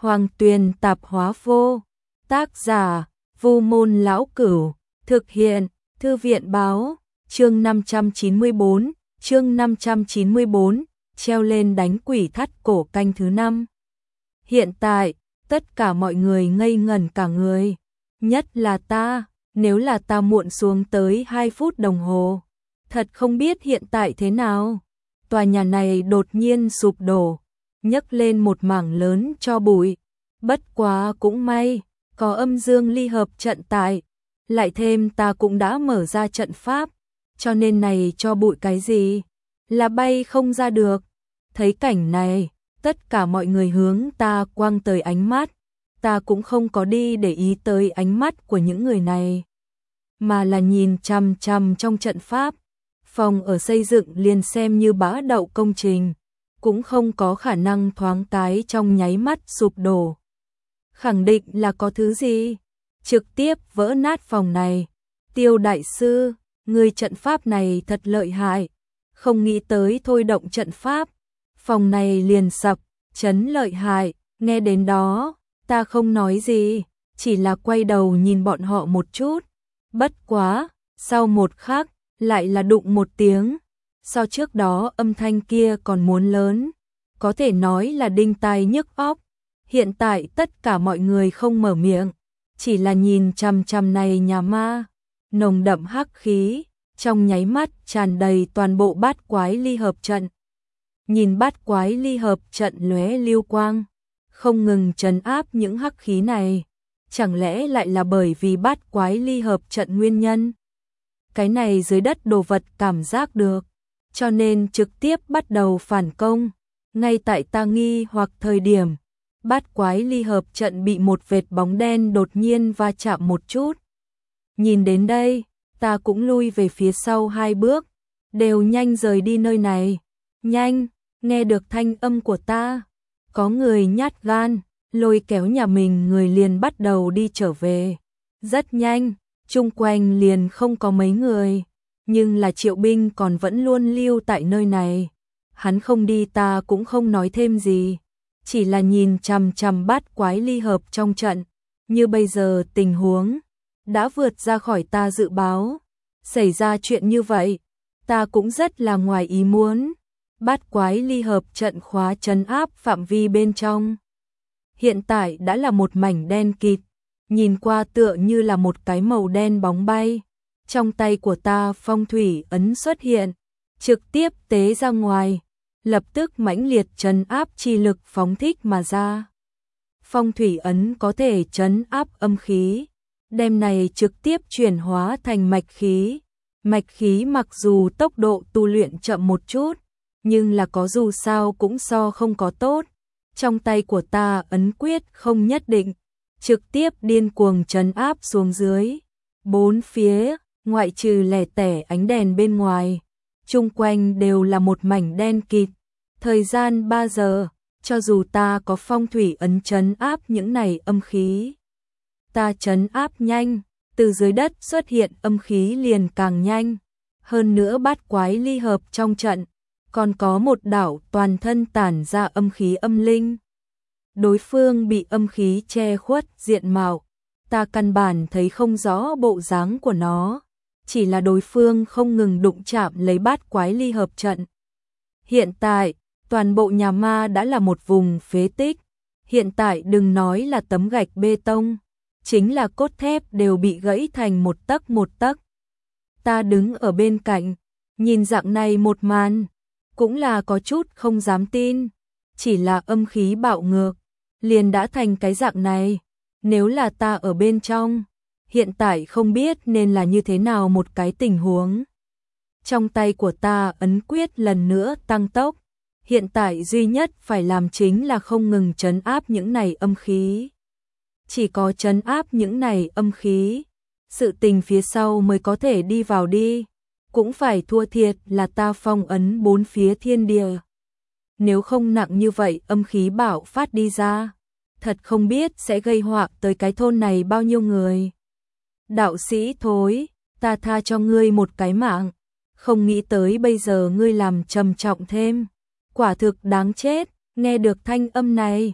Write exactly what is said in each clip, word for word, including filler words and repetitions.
Hoàng Tuyền Tạp Hóa Vô. Tác giả: Vu Môn Lão Cửu. Thực hiện: Thư viện Báo. Chương năm trăm chín mươi tư, chương năm trăm chín mươi tư, treo lên đánh quỷ thắt cổ canh thứ năm. Hiện tại, tất cả mọi người ngây ngẩn cả người. Nhất là ta, nếu là ta muộn xuống tới hai phút đồng hồ. Thật không biết hiện tại thế nào. Tòa nhà này đột nhiên sụp đổ, nhấc lên một mảng lớn tro bụi. Bất quá cũng may, có âm dương ly hợp trận tại. Lại thêm ta cũng đã mở ra trận pháp, cho nên này cho bụi cái gì là bay không ra được. Thấy cảnh này, tất cả mọi người hướng ta quăng tới ánh mắt. Ta cũng không có đi để ý tới ánh mắt của những người này, mà là nhìn chằm chằm trong trận pháp. Phòng ở xây dựng liền xem như bá đậu công trình, cũng không có khả năng thoáng cái trong nháy mắt sụp đổ. Khẳng định là có thứ gì trực tiếp vỡ nát phòng này. Tiêu đại sư, người trận pháp này thật lợi hại. Không nghĩ tới thôi động trận pháp, phòng này liền sập, chấn lợi hại. Nghe đến đó, ta không nói gì, chỉ là quay đầu nhìn bọn họ một chút. Bất quá, sau một khắc, lại là đụng một tiếng. Sau trước đó âm thanh kia còn muốn lớn, có thể nói là đinh tai nhức óc. Hiện tại tất cả mọi người không mở miệng, chỉ là nhìn chằm chằm này nhà ma. Nồng đậm hắc khí, trong nháy mắt tràn đầy toàn bộ bát quái ly hợp trận. Nhìn bát quái ly hợp trận lóe lưu quang, không ngừng trấn áp những hắc khí này. Chẳng lẽ lại là bởi vì bát quái ly hợp trận nguyên nhân? Cái này dưới đất đồ vật cảm giác được, cho nên trực tiếp bắt đầu phản công. Ngay tại ta nghi hoặc thời điểm, bát quái ly hợp trận bị một vệt bóng đen đột nhiên va chạm một chút. Nhìn đến đây, ta cũng lui về phía sau hai bước, đều nhanh rời đi nơi này. Nhanh, nghe được thanh âm của ta, có người nhát gan, lôi kéo nhà mình người liền bắt đầu đi trở về. Rất nhanh, chung quanh liền không có mấy người, nhưng là Triệu Binh còn vẫn luôn lưu tại nơi này. Hắn không đi ta cũng không nói thêm gì, chỉ là nhìn chằm chằm bát quái ly hợp trong trận. Như bây giờ tình huống đã vượt ra khỏi ta dự báo. Xảy ra chuyện như vậy, ta cũng rất là ngoài ý muốn. Bát quái ly hợp trận khóa trấn áp phạm vi bên trong hiện tại đã là một mảnh đen kịt, nhìn qua tựa như là một cái màu đen bóng bay. Trong tay của ta phong thủy ấn xuất hiện, trực tiếp tế ra ngoài, lập tức mãnh liệt trấn áp chi lực phóng thích mà ra. Phong thủy ấn có thể trấn áp âm khí, đem này trực tiếp chuyển hóa thành mạch khí. Mạch khí mặc dù tốc độ tu luyện chậm một chút, nhưng là có dù sao cũng so không có tốt. Trong tay của ta ấn quyết không nhất định, trực tiếp điên cuồng trấn áp xuống dưới. Bốn phía, ngoại trừ lẻ tẻ ánh đèn bên ngoài, chung quanh đều là một mảnh đen kịt. Thời gian ba giờ, cho dù ta có phong thủy ấn trấn áp những này âm khí, ta trấn áp nhanh, từ dưới đất xuất hiện âm khí liền càng nhanh. Hơn nữa bát quái ly hợp trong trận, còn có một đảo toàn thân tản ra âm khí âm linh. Đối phương bị âm khí che khuất diện mạo, ta căn bản thấy không rõ bộ dáng của nó, chỉ là đối phương không ngừng đụng chạm lấy bát quái ly hợp trận. Hiện tại, toàn bộ nhà ma đã là một vùng phế tích. Hiện tại đừng nói là tấm gạch bê tông, chính là cốt thép đều bị gãy thành một tấc một tấc. Ta đứng ở bên cạnh, nhìn dạng này một màn, cũng là có chút không dám tin. Chỉ là âm khí bạo ngược, liền đã thành cái dạng này. Nếu là ta ở bên trong, hiện tại không biết nên là như thế nào một cái tình huống. Trong tay của ta ấn quyết lần nữa tăng tốc. Hiện tại duy nhất phải làm chính là không ngừng trấn áp những này âm khí. Chỉ có trấn áp những này âm khí, sự tình phía sau mới có thể đi vào đi. Cũng phải thua thiệt là ta phong ấn bốn phía thiên địa. Nếu không nặng như vậy âm khí bạo phát đi ra, thật không biết sẽ gây họa tới cái thôn này bao nhiêu người. Đạo sĩ thối, ta tha cho ngươi một cái mạng, không nghĩ tới bây giờ ngươi làm trầm trọng thêm. Quả thực đáng chết. Nghe được thanh âm này,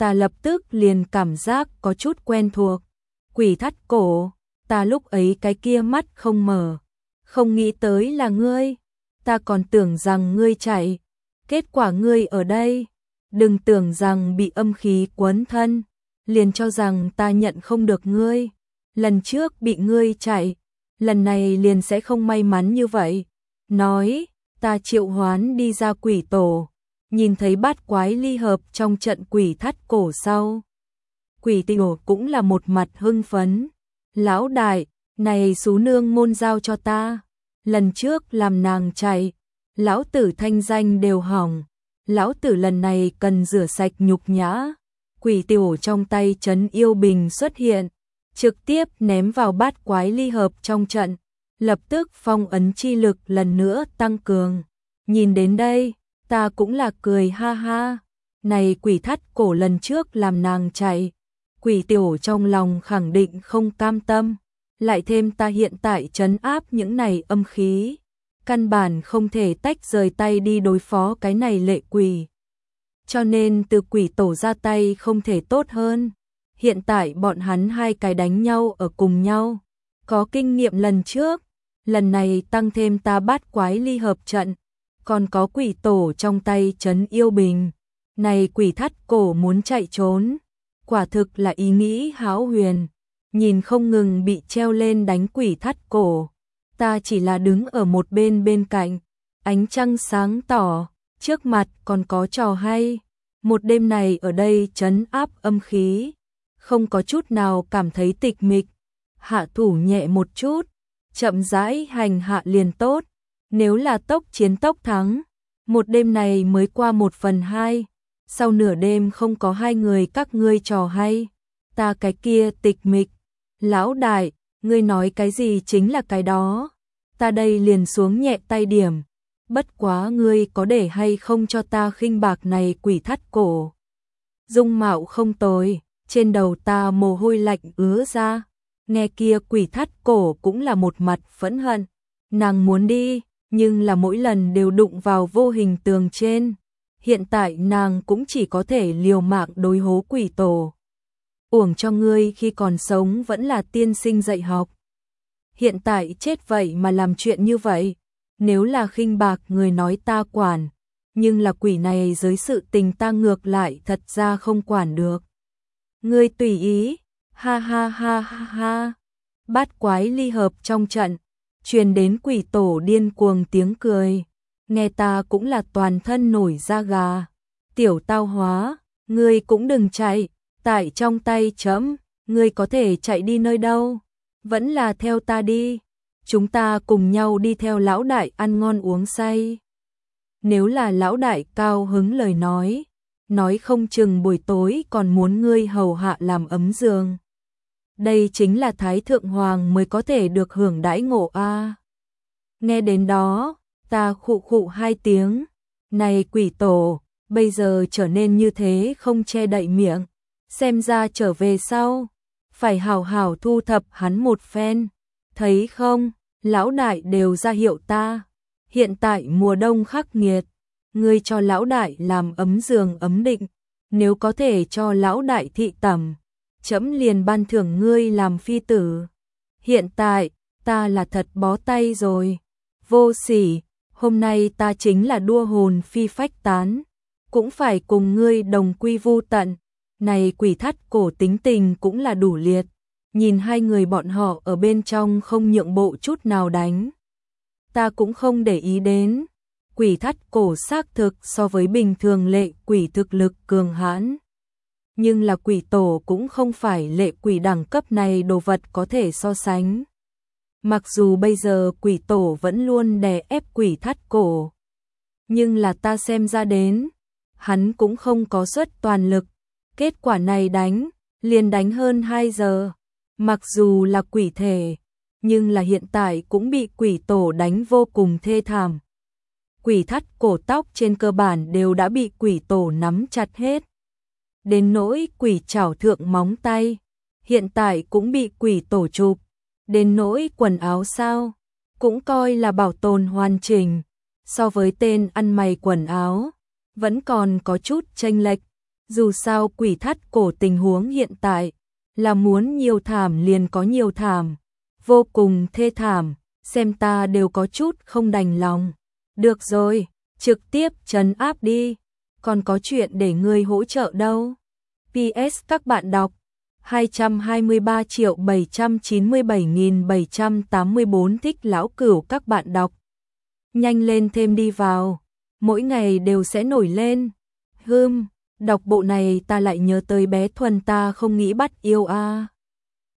ta lập tức liền cảm giác có chút quen thuộc. Quỷ thắt cổ, ta lúc ấy cái kia mắt không mở, không nghĩ tới là ngươi, ta còn tưởng rằng ngươi chạy, kết quả ngươi ở đây, đừng tưởng rằng bị âm khí quấn thân, liền cho rằng ta nhận không được ngươi, lần trước bị ngươi chạy, lần này liền sẽ không may mắn như vậy. Nói, ta triệu hoán đi ra quỷ tổ, nhìn thấy bát quái ly hợp trong trận quỷ thắt cổ sau. Quỷ tổ cũng là một mặt hưng phấn. Lão đại, này sú nương môn giao cho ta. Lần trước làm nàng chạy, lão tử thanh danh đều hỏng. Lão tử lần này cần rửa sạch nhục nhã. Quỷ tiểu trong tay trấn yêu bình xuất hiện, trực tiếp ném vào bát quái ly hợp trong trận. Lập tức phong ấn chi lực lần nữa tăng cường. Nhìn đến đây, ta cũng là cười ha ha. Này quỷ thắt cổ lần trước làm nàng chạy. Quỷ tiểu trong lòng khẳng định không cam tâm. Lại thêm ta hiện tại trấn áp những này âm khí. Căn bản không thể tách rời tay đi đối phó cái này lệ quỷ. Cho nên từ quỷ tổ ra tay không thể tốt hơn. Hiện tại bọn hắn hai cái đánh nhau ở cùng nhau. Có kinh nghiệm lần trước. Lần này tăng thêm ta bát quái ly hợp trận. Còn có quỷ tổ trong tay trấn yêu bình. Này quỷ thắt cổ muốn chạy trốn. Quả thực là ý nghĩ hão huyền. Nhìn không ngừng bị treo lên đánh quỷ thắt cổ. Ta chỉ là đứng ở một bên bên cạnh. Ánh trăng sáng tỏ. Trước mặt còn có trò hay. Một đêm này ở đây trấn áp âm khí. Không có chút nào cảm thấy tịch mịch. Hạ thủ nhẹ một chút. Chậm rãi hành hạ liền tốt. Nếu là tốc chiến tốc thắng. Một đêm này mới qua một phần hai. Sau nửa đêm không có hai người các ngươi trò hay. Ta cái kia tịch mịch. Lão đại, ngươi nói cái gì chính là cái đó. Ta đây liền xuống nhẹ tay điểm. Bất quá ngươi có để hay không cho ta khinh bạc này quỷ thắt cổ. Dung mạo không tồi, trên đầu ta mồ hôi lạnh ứa ra. Nghe kia quỷ thắt cổ cũng là một mặt phẫn hận. Nàng muốn đi, nhưng là mỗi lần đều đụng vào vô hình tường trên. Hiện tại nàng cũng chỉ có thể liều mạng đối hố quỷ tổ. Uổng cho ngươi khi còn sống vẫn là tiên sinh dạy học. Hiện tại chết vậy mà làm chuyện như vậy. Nếu là khinh bạc người nói ta quản. Nhưng là quỷ này dưới sự tình ta ngược lại thật ra không quản được. Ngươi tùy ý. Ha ha ha ha ha. Bát quái ly hợp trong trận. Truyền đến quỷ tổ điên cuồng tiếng cười. Nghe ta cũng là toàn thân nổi da gà. Tiểu tao hóa. Ngươi cũng đừng chạy. Tại trong tay chấm. Ngươi có thể chạy đi nơi đâu. Vẫn là theo ta đi. Chúng ta cùng nhau đi theo lão đại ăn ngon uống say. Nếu là lão đại cao hứng lời nói. Nói không chừng buổi tối còn muốn ngươi hầu hạ làm ấm giường. Đây chính là Thái Thượng Hoàng mới có thể được hưởng đãi ngộ a. Nghe đến đó, ta khụ khụ hai tiếng. Này quỷ tổ, bây giờ trở nên như thế không che đậy miệng. Xem ra trở về sau, phải hảo hảo thu thập hắn một phen. Thấy không, lão đại đều ra hiệu ta. Hiện tại mùa đông khắc nghiệt, ngươi cho lão đại làm ấm giường ấm định. Nếu có thể cho lão đại thị tẩm, chấm liền ban thưởng ngươi làm phi tử. Hiện tại, ta là thật bó tay rồi. Vô sỉ, hôm nay ta chính là đua hồn phi phách tán. Cũng phải cùng ngươi đồng quy vu tận. Này quỷ thắt cổ tính tình cũng là đủ liệt. Nhìn hai người bọn họ ở bên trong không nhượng bộ chút nào đánh. Ta cũng không để ý đến. Quỷ thắt cổ xác thực so với bình thường lệ quỷ thực lực cường hãn. Nhưng là quỷ tổ cũng không phải lệ quỷ đẳng cấp này đồ vật có thể so sánh. Mặc dù bây giờ quỷ tổ vẫn luôn đè ép quỷ thắt cổ. Nhưng là ta xem ra đến. Hắn cũng không có suất toàn lực. Kết quả này đánh, liền đánh hơn hai giờ. Mặc dù là quỷ thể, nhưng là hiện tại cũng bị quỷ tổ đánh vô cùng thê thảm. Quỷ thắt cổ tóc trên cơ bản đều đã bị quỷ tổ nắm chặt hết. Đến nỗi quỷ chảo thượng móng tay, hiện tại cũng bị quỷ tổ chụp. Đến nỗi quần áo sao, cũng coi là bảo tồn hoàn chỉnh. So với tên ăn mày quần áo, vẫn còn có chút chênh lệch. Dù sao quỷ thắt cổ tình huống hiện tại là muốn nhiều thảm liền có nhiều thảm, vô cùng thê thảm, xem ta đều có chút không đành lòng. Được rồi, trực tiếp trấn áp đi, còn có chuyện để ngươi hỗ trợ đâu. pê ét các bạn đọc hai trăm hai mươi ba triệu bảy trăm chín mươi bảy nghìn bảy trăm tám mươi tư thích lão cửu các bạn đọc. Nhanh lên thêm đi vào, mỗi ngày đều sẽ nổi lên. Hừm, đọc bộ này ta lại nhớ tới bé Thuần ta không nghĩ bắt yêu a. À.